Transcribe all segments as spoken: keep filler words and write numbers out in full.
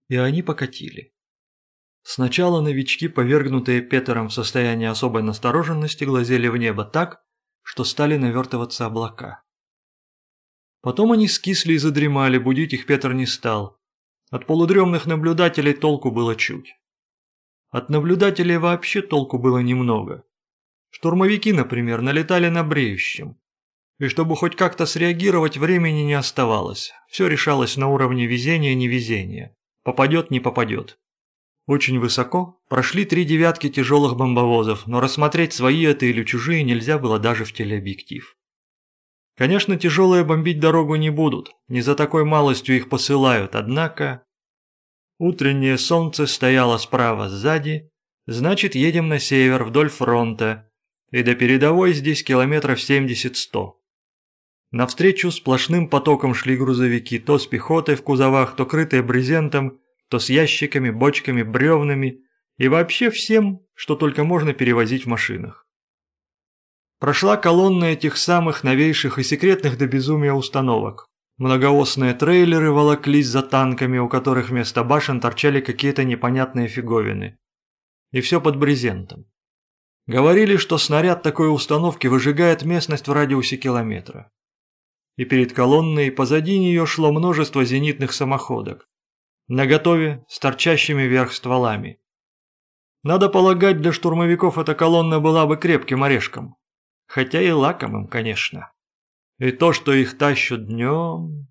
И они покатили. Сначала новички, повергнутые Петером в состояние особой настороженности, глазели в небо так, что стали навертываться облака. Потом они скисли и задремали, будить их Петр не стал. От полудремных наблюдателей толку было чуть. От наблюдателей вообще толку было немного. Штурмовики, например, налетали на бреющем. И чтобы хоть как-то среагировать, времени не оставалось. Все решалось на уровне везения-невезения. Попадет, не попадет. Очень высоко прошли три девятки тяжелых бомбовозов, но рассмотреть, свои это или чужие, нельзя было даже в телеобъектив. Конечно, тяжелые бомбить дорогу не будут, не за такой малостью их посылают, однако... Утреннее солнце стояло справа сзади, значит, едем на север вдоль фронта, и до передовой здесь километров семьдесят-сто. Навстречу сплошным потоком шли грузовики, то с пехотой в кузовах, то крытые брезентом, то с ящиками, бочками, бревнами и вообще всем, что только можно перевозить в машинах. Прошла колонна этих самых новейших и секретных до безумия установок. Многоосные трейлеры волоклись за танками, у которых вместо башен торчали какие-то непонятные фиговины. И все под брезентом. Говорили, что снаряд такой установки выжигает местность в радиусе километра. И перед колонной, и позади нее шло множество зенитных самоходок. Наготове с торчащими вверх стволами. Надо полагать, для штурмовиков эта колонна была бы крепким орешком. Хотя и лакомым, конечно. И то, что их тащат днем...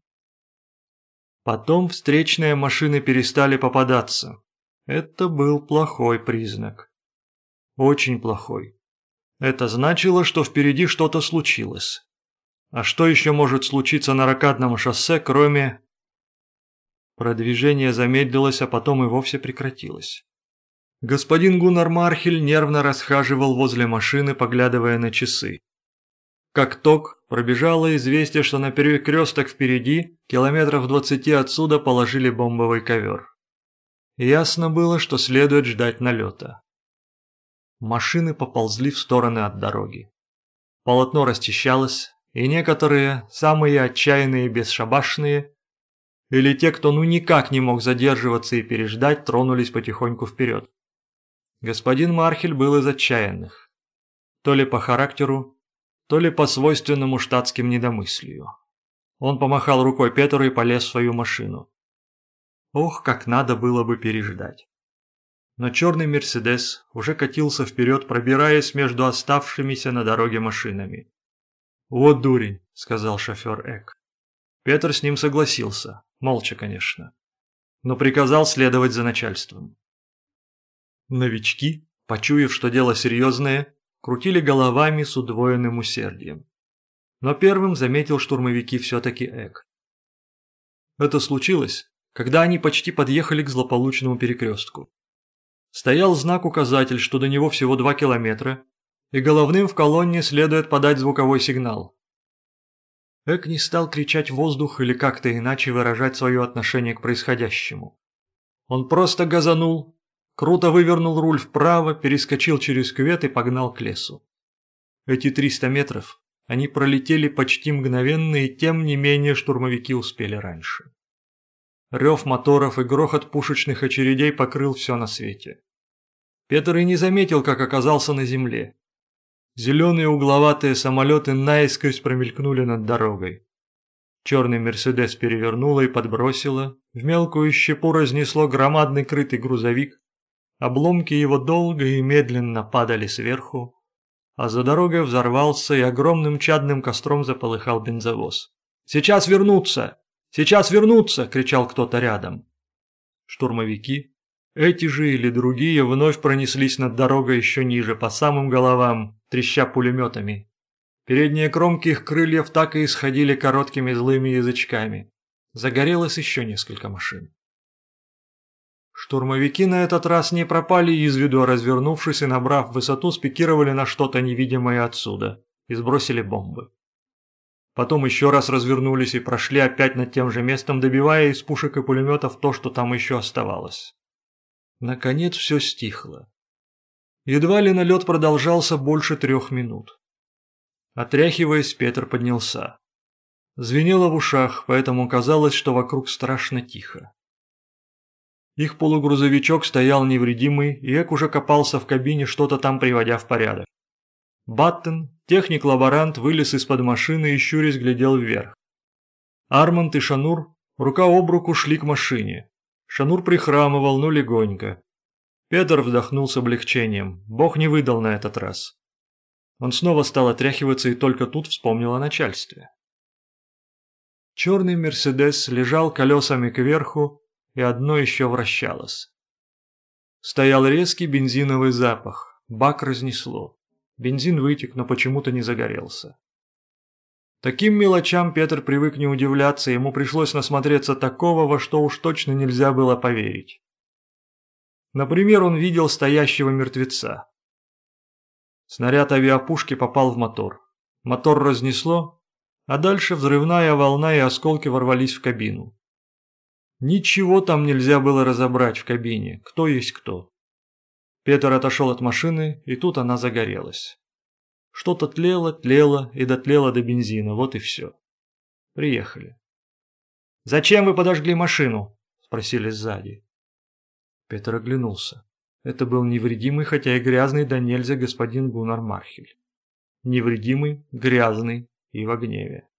Потом встречные машины перестали попадаться. Это был плохой признак. Очень плохой. Это значило, что впереди что-то случилось. А что еще может случиться на ракадном шоссе, кроме... Продвижение замедлилось, а потом и вовсе прекратилось. Господин Гуннар Мархель нервно расхаживал возле машины, поглядывая на часы. Как ток, пробежало известие, что на перекресток впереди, километров двадцати отсюда, положили бомбовый ковер. Ясно было, что следует ждать налета. Машины поползли в стороны от дороги. Полотно расчищалось, и некоторые, самые отчаянные и бесшабашные, или те, кто ну никак не мог задерживаться и переждать, тронулись потихоньку вперед. Господин Мархель был из отчаянных. То ли по характеру, то ли по свойственному штатским недомыслию. Он помахал рукой Петру и полез в свою машину. Ох, как надо было бы переждать. Но черный «Мерседес» уже катился вперед, пробираясь между оставшимися на дороге машинами. «Вот дурень», — сказал шофер Эк. Петр с ним согласился, молча, конечно, но приказал следовать за начальством. Новички, почуяв, что дело серьезное, крутили головами с удвоенным усердием. Но первым заметил штурмовики все-таки Эк. Это случилось, когда они почти подъехали к злополучному перекрестку. Стоял знак-указатель, что до него всего два километра, и головным в колонне следует подать звуковой сигнал. Эк не стал кричать в воздух или как-то иначе выражать свое отношение к происходящему. Он просто газанул, круто вывернул руль вправо, перескочил через кювет и погнал к лесу. Эти триста метров они пролетели почти мгновенно, и тем не менее штурмовики успели раньше. Рев моторов и грохот пушечных очередей покрыл все на свете. Петр и не заметил, как оказался на земле. Зеленые угловатые самолеты наискось промелькнули над дорогой. Черный «Мерседес» перевернуло и подбросило, в мелкую щепу разнесло громадный крытый грузовик, обломки его долго и медленно падали сверху, а за дорогой взорвался и огромным чадным костром заполыхал бензовоз. «Сейчас вернутся! Сейчас вернутся!» — кричал кто-то рядом. Штурмовики, эти же или другие, вновь пронеслись над дорогой еще ниже, по самым головам, треща пулеметами. Передние кромки их крыльев так и исходили короткими злыми язычками. Загорелось еще несколько машин. Штурмовики на этот раз не пропали из виду, а развернувшись и набрав высоту, спикировали на что-то невидимое отсюда и сбросили бомбы. Потом еще раз развернулись и прошли опять над тем же местом, добивая из пушек и пулеметов то, что там еще оставалось. Наконец все стихло. Едва ли налет продолжался больше трех минут. Отряхиваясь, Петр поднялся. Звенело в ушах, поэтому казалось, что вокруг страшно тихо. Их полугрузовичок стоял невредимый, и Эк уже копался в кабине, что-то там приводя в порядок. Баттен, техник-лаборант, вылез из-под машины и щурясь глядел вверх. Арманд и Шанур рука об руку шли к машине. Шанур прихрамывал, но легонько. Петр вздохнул с облегчением. Бог не выдал на этот раз. Он снова стал отряхиваться и только тут вспомнил о начальстве. Черный «Мерседес» лежал колесами кверху, и одно еще вращалось. Стоял резкий бензиновый запах, бак разнесло. Бензин вытек, но почему-то не загорелся. Таким мелочам Петр привык не удивляться, ему пришлось насмотреться такого, во что уж точно нельзя было поверить. Например, он видел стоящего мертвеца. Снаряд авиапушки попал в мотор. Мотор разнесло, а дальше взрывная волна и осколки ворвались в кабину. Ничего там нельзя было разобрать в кабине, кто есть кто. Петр отошел от машины, и тут она загорелась. Что-то тлело, тлело и дотлело до бензина, вот и все. Приехали. «Зачем вы подожгли машину?» – спросили сзади. Петр оглянулся. Это был невредимый, хотя и грязный да нельзя господин Гуннар Мархель. Невредимый, грязный и в гневе.